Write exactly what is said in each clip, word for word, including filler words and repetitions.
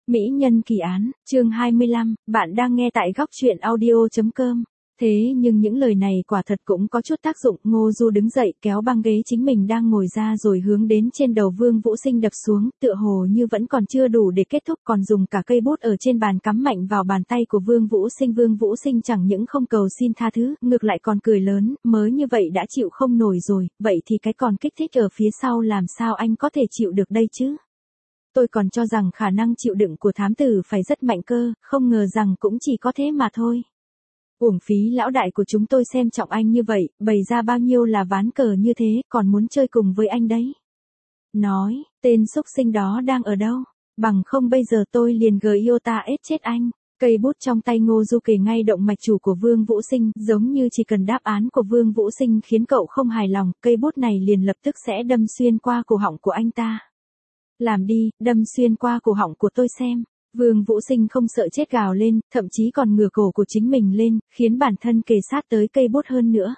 Mỹ nhân kỳ án, chương hai mươi lăm, bạn đang nghe tại góc truyện audio.com. Thế nhưng những lời này quả thật cũng có chút tác dụng. Ngô Du đứng dậy kéo băng ghế chính mình đang ngồi ra rồi hướng đến trên đầu Vương Vũ Sinh đập xuống, tựa hồ như vẫn còn chưa đủ để kết thúc, còn dùng cả cây bút ở trên bàn cắm mạnh vào bàn tay của Vương Vũ Sinh. Vương Vũ Sinh chẳng những không cầu xin tha thứ, ngược lại còn cười lớn, mới như vậy đã chịu không nổi rồi, vậy thì cái còn kích thích ở phía sau làm sao anh có thể chịu được đây chứ? Tôi còn cho rằng khả năng chịu đựng của thám tử phải rất mạnh cơ, không ngờ rằng cũng chỉ có thế mà thôi. Uổng phí lão đại của chúng tôi xem trọng anh như vậy, bày ra bao nhiêu là ván cờ như thế, còn muốn chơi cùng với anh đấy. Nói, tên xúc sinh đó đang ở đâu? Bằng không bây giờ tôi liền gờ yêu ta ết chết anh. Cây bút trong tay Ngô Du kề ngay động mạch chủ của Vương Vũ Sinh, giống như chỉ cần đáp án của Vương Vũ Sinh khiến cậu không hài lòng, cây bút này liền lập tức sẽ đâm xuyên qua cổ họng của anh ta. Làm đi, đâm xuyên qua cổ họng của tôi xem. Vương Vũ Sinh không sợ chết gào lên, thậm chí còn ngửa cổ của chính mình lên, khiến bản thân kề sát tới cây bút hơn nữa.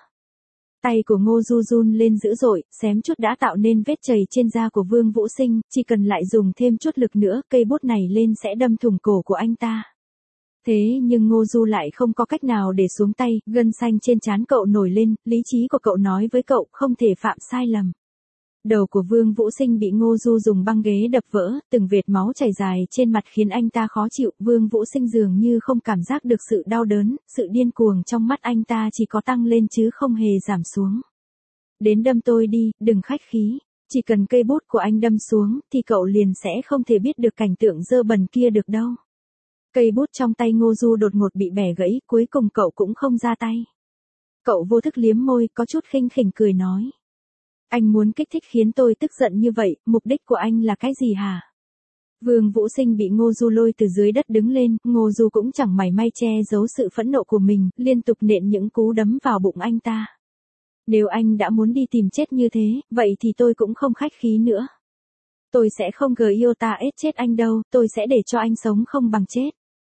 Tay của Ngô Du run lên dữ dội, xém chút đã tạo nên vết chày trên da của Vương Vũ Sinh, chỉ cần lại dùng thêm chút lực nữa, cây bút này lên sẽ đâm thủng cổ của anh ta. Thế nhưng Ngô Du lại không có cách nào để xuống tay, gân xanh trên trán cậu nổi lên, lý trí của cậu nói với cậu không thể phạm sai lầm. Đầu của Vương Vũ Sinh bị Ngô Du dùng băng ghế đập vỡ, từng vệt máu chảy dài trên mặt khiến anh ta khó chịu. Vương Vũ Sinh dường như không cảm giác được sự đau đớn, sự điên cuồng trong mắt anh ta chỉ có tăng lên chứ không hề giảm xuống. Đến đâm tôi đi, đừng khách khí. Chỉ cần cây bút của anh đâm xuống, thì cậu liền sẽ không thể biết được cảnh tượng dơ bẩn kia được đâu. Cây bút trong tay Ngô Du đột ngột bị bẻ gãy, cuối cùng cậu cũng không ra tay. Cậu vô thức liếm môi, có chút khinh khỉnh cười nói. Anh muốn kích thích khiến tôi tức giận như vậy, mục đích của anh là cái gì hả? Vương Vũ Sinh bị Ngô Du lôi từ dưới đất đứng lên, Ngô Du cũng chẳng mảy may che giấu sự phẫn nộ của mình, liên tục nện những cú đấm vào bụng anh ta. Nếu anh đã muốn đi tìm chết như thế, vậy thì tôi cũng không khách khí nữa. Tôi sẽ không gờ yêu ta ết chết anh đâu, tôi sẽ để cho anh sống không bằng chết.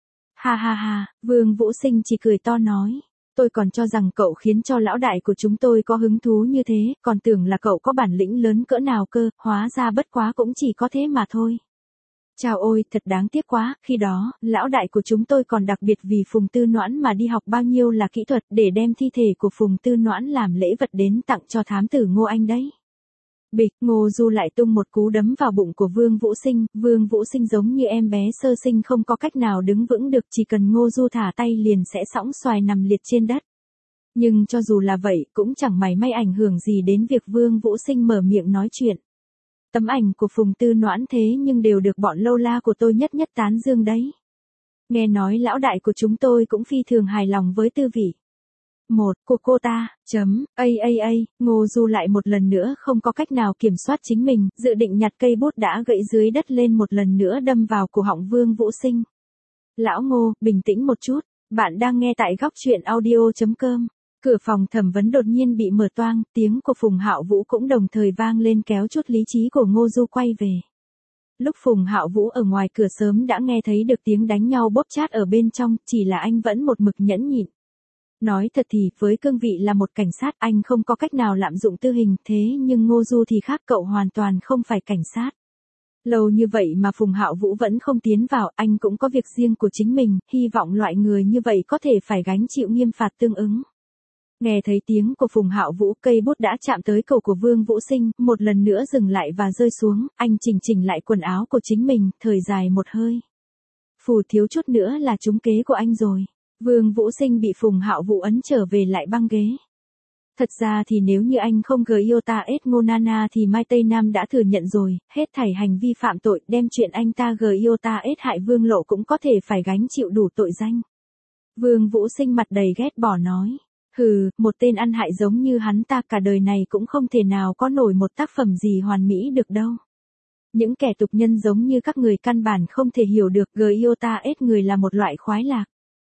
Ha ha ha, Vương Vũ Sinh chỉ cười to nói. Tôi còn cho rằng cậu khiến cho lão đại của chúng tôi có hứng thú như thế, còn tưởng là cậu có bản lĩnh lớn cỡ nào cơ, hóa ra bất quá cũng chỉ có thế mà thôi. Chào ôi, thật đáng tiếc quá, khi đó, lão đại của chúng tôi còn đặc biệt vì Phùng Tư Noãn mà đi học bao nhiêu là kỹ thuật để đem thi thể của Phùng Tư Noãn làm lễ vật đến tặng cho thám tử Ngô Anh đấy. Bịch, Ngô Du lại tung một cú đấm vào bụng của Vương Vũ Sinh, Vương Vũ Sinh giống như em bé sơ sinh không có cách nào đứng vững được, chỉ cần Ngô Du thả tay liền sẽ sõng xoài nằm liệt trên đất. Nhưng cho dù là vậy, cũng chẳng mảy may ảnh hưởng gì đến việc Vương Vũ Sinh mở miệng nói chuyện. Tấm ảnh của Phùng Tư Noãn thế nhưng đều được bọn lâu la của tôi nhất nhất tán dương đấy. Nghe nói lão đại của chúng tôi cũng phi thường hài lòng với tư vị. Một, của cô ta, chấm, a a a, Ngô Du lại một lần nữa không có cách nào kiểm soát chính mình, dự định nhặt cây bút đã gãy dưới đất lên một lần nữa đâm vào cổ họng Vương Vũ Sinh. Lão Ngô, bình tĩnh một chút, bạn đang nghe tại góc truyện audio.com. Cửa phòng thẩm vấn đột nhiên bị mở toang, tiếng của Phùng Hạo Vũ cũng đồng thời vang lên kéo chút lý trí của Ngô Du quay về. Lúc Phùng Hạo Vũ ở ngoài cửa sớm đã nghe thấy được tiếng đánh nhau bóp chát ở bên trong, chỉ là anh vẫn một mực nhẫn nhịn. Nói thật thì, với cương vị là một cảnh sát, anh không có cách nào lạm dụng tư hình, thế nhưng Ngô Du thì khác, cậu hoàn toàn không phải cảnh sát. Lâu như vậy mà Phùng Hạo Vũ vẫn không tiến vào, anh cũng có việc riêng của chính mình, hy vọng loại người như vậy có thể phải gánh chịu nghiêm phạt tương ứng. Nghe thấy tiếng của Phùng Hạo Vũ, cây bút đã chạm tới cổ của Vương Vũ Sinh, một lần nữa dừng lại và rơi xuống, anh chỉnh chỉnh lại quần áo của chính mình, thời dài một hơi. Phù, thiếu chút nữa là trúng kế của anh rồi. Vương Vũ Sinh bị Phùng Hạo Vũ ấn trở về lại băng ghế. Thật ra thì nếu như anh không gờ yêu ta ết Ngô Nana thì Mai Tây Nam đã thừa nhận rồi, hết thảy hành vi phạm tội, đem chuyện anh ta gờ yêu ta ết hại Vương Lộ cũng có thể phải gánh chịu đủ tội danh. Vương Vũ Sinh mặt đầy ghét bỏ nói. Hừ, một tên ăn hại giống như hắn ta cả đời này cũng không thể nào có nổi một tác phẩm gì hoàn mỹ được đâu. Những kẻ tục nhân giống như các người căn bản không thể hiểu được gờ yêu ta ết người là một loại khoái lạc.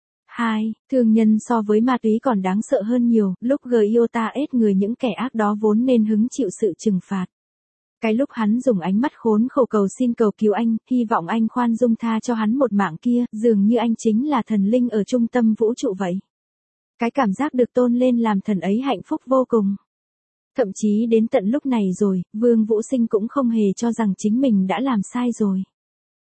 Hai, thương nhân so với ma túy còn đáng sợ hơn nhiều, lúc gờ yêu ta ết người những kẻ ác đó vốn nên hứng chịu sự trừng phạt. Cái lúc hắn dùng ánh mắt khốn khổ cầu xin cầu cứu anh, hy vọng anh khoan dung tha cho hắn một mạng kia, dường như anh chính là thần linh ở trung tâm vũ trụ vậy. Cái cảm giác được tôn lên làm thần ấy hạnh phúc vô cùng. Thậm chí đến tận lúc này rồi, Vương Vũ Sinh cũng không hề cho rằng chính mình đã làm sai rồi.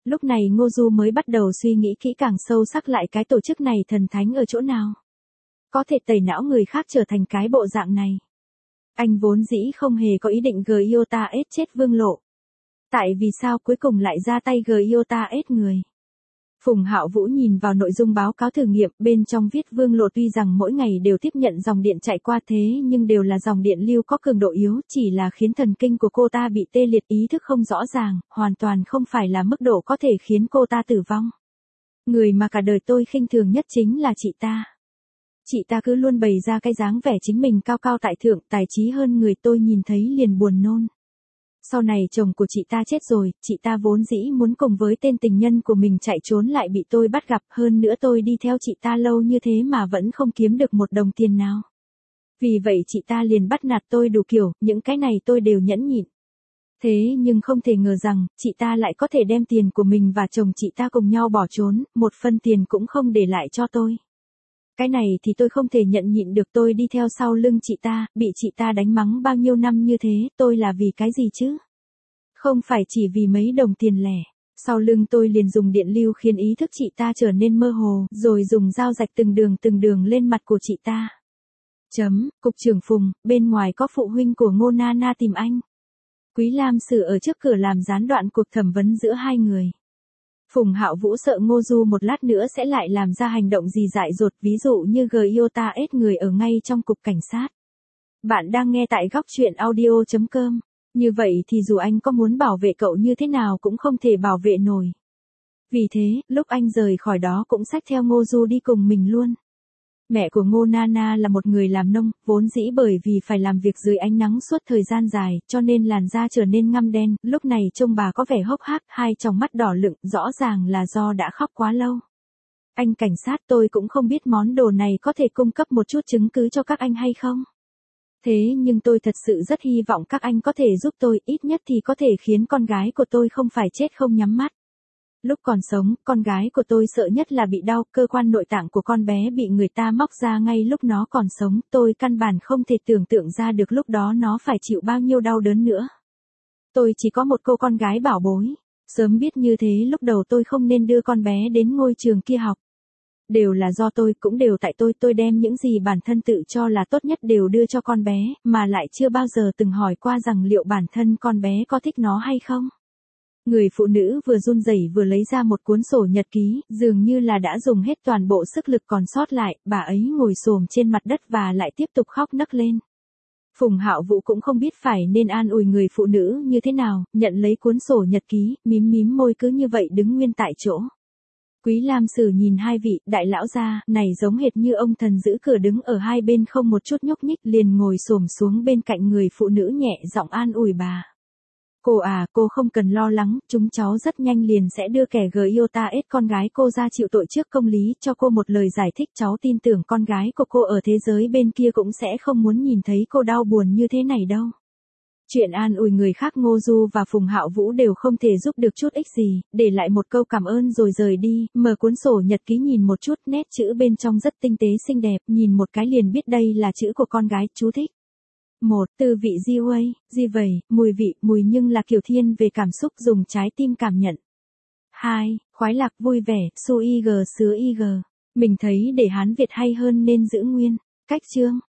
Lúc này Ngô Du mới bắt đầu suy nghĩ kỹ càng sâu sắc lại cái tổ chức này thần thánh ở chỗ nào. Có thể tẩy não người khác trở thành cái bộ dạng này. Anh vốn dĩ không hề có ý định Giota ết chết Vương Lộ. Tại vì sao cuối cùng lại ra tay Giota ết người? Phùng Hạo Vũ nhìn vào nội dung báo cáo thử nghiệm, bên trong viết Vương Lộ tuy rằng mỗi ngày đều tiếp nhận dòng điện chạy qua thế nhưng đều là dòng điện lưu có cường độ yếu, chỉ là khiến thần kinh của cô ta bị tê liệt, ý thức không rõ ràng, hoàn toàn không phải là mức độ có thể khiến cô ta tử vong. Người mà cả đời tôi khinh thường nhất chính là chị ta. Chị ta cứ luôn bày ra cái dáng vẻ chính mình cao cao tại thượng, tài trí hơn người, tôi nhìn thấy liền buồn nôn. Sau này chồng của chị ta chết rồi, chị ta vốn dĩ muốn cùng với tên tình nhân của mình chạy trốn lại bị tôi bắt gặp, hơn nữa tôi đi theo chị ta lâu như thế mà vẫn không kiếm được một đồng tiền nào. Vì vậy chị ta liền bắt nạt tôi đủ kiểu, những cái này tôi đều nhẫn nhịn. Thế nhưng không thể ngờ rằng, chị ta lại có thể đem tiền của mình và chồng chị ta cùng nhau bỏ trốn, một phân tiền cũng không để lại cho tôi. Cái này thì tôi không thể nhận nhịn được, tôi đi theo sau lưng chị ta, bị chị ta đánh mắng bao nhiêu năm như thế, tôi là vì cái gì chứ? Không phải chỉ vì mấy đồng tiền lẻ. Sau lưng tôi liền dùng điện lưu khiến ý thức chị ta trở nên mơ hồ, rồi dùng dao rạch từng đường từng đường lên mặt của chị ta. Chấm, Cục trưởng Phùng, bên ngoài có phụ huynh của Ngô Na Na tìm anh. Quý Lam Sử ở trước cửa làm gián đoạn cuộc thẩm vấn giữa hai người. Phùng Hạo Vũ sợ Ngô Du một lát nữa sẽ lại làm ra hành động gì dại dột, ví dụ như Giota ết người ở ngay trong cục cảnh sát. Bạn đang nghe tại góc truyện audio chấm com. Như vậy thì dù anh có muốn bảo vệ cậu như thế nào cũng không thể bảo vệ nổi. Vì thế, lúc anh rời khỏi đó cũng xách theo Ngô Du đi cùng mình luôn. Mẹ của Ngô Na Na là một người làm nông, vốn dĩ bởi vì phải làm việc dưới ánh nắng suốt thời gian dài, cho nên làn da trở nên ngăm đen, lúc này trông bà có vẻ hốc hác, hai tròng mắt đỏ lựng, rõ ràng là do đã khóc quá lâu. Anh cảnh sát, tôi cũng không biết món đồ này có thể cung cấp một chút chứng cứ cho các anh hay không. Thế nhưng tôi thật sự rất hy vọng các anh có thể giúp tôi, ít nhất thì có thể khiến con gái của tôi không phải chết không nhắm mắt. Lúc còn sống, con gái của tôi sợ nhất là bị đau, cơ quan nội tạng của con bé bị người ta móc ra ngay lúc nó còn sống, tôi căn bản không thể tưởng tượng ra được lúc đó nó phải chịu bao nhiêu đau đớn nữa. Tôi chỉ có một cô con gái bảo bối, sớm biết như thế lúc đầu tôi không nên đưa con bé đến ngôi trường kia học. Đều là do tôi, cũng đều tại tôi, tôi đem những gì bản thân tự cho là tốt nhất đều đưa cho con bé, mà lại chưa bao giờ từng hỏi qua rằng liệu bản thân con bé có thích nó hay không. Người phụ nữ vừa run rẩy vừa lấy ra một cuốn sổ nhật ký, dường như là đã dùng hết toàn bộ sức lực còn sót lại, bà ấy ngồi xổm trên mặt đất và lại tiếp tục khóc nấc lên. Phùng Hạo Vũ cũng không biết phải nên an ủi người phụ nữ như thế nào, nhận lấy cuốn sổ nhật ký, mím mím môi cứ như vậy đứng nguyên tại chỗ. Quý Lam Sử nhìn hai vị đại lão gia này giống hệt như ông thần giữ cửa đứng ở hai bên không một chút nhúc nhích, liền ngồi xổm xuống bên cạnh người phụ nữ nhẹ giọng an ủi bà. Cô à, cô không cần lo lắng, chúng cháu rất nhanh liền sẽ đưa kẻ Giota ết con gái cô ra chịu tội trước công lý, cho cô một lời giải thích, cháu tin tưởng con gái của cô ở thế giới bên kia cũng sẽ không muốn nhìn thấy cô đau buồn như thế này đâu. Chuyện an ủi người khác Ngô Du và Phùng Hạo Vũ đều không thể giúp được chút ích gì, để lại một câu cảm ơn rồi rời đi, mở cuốn sổ nhật ký nhìn một chút, nét chữ bên trong rất tinh tế xinh đẹp, nhìn một cái liền biết đây là chữ của con gái, chú thích. một. Tư vị di way, di vầy, mùi vị, mùi nhưng là kiểu thiên về cảm xúc, dùng trái tim cảm nhận. hai. Khoái lạc, vui vẻ, su ig sứa ig. Mình thấy để Hán Việt hay hơn nên giữ nguyên. Cách chương.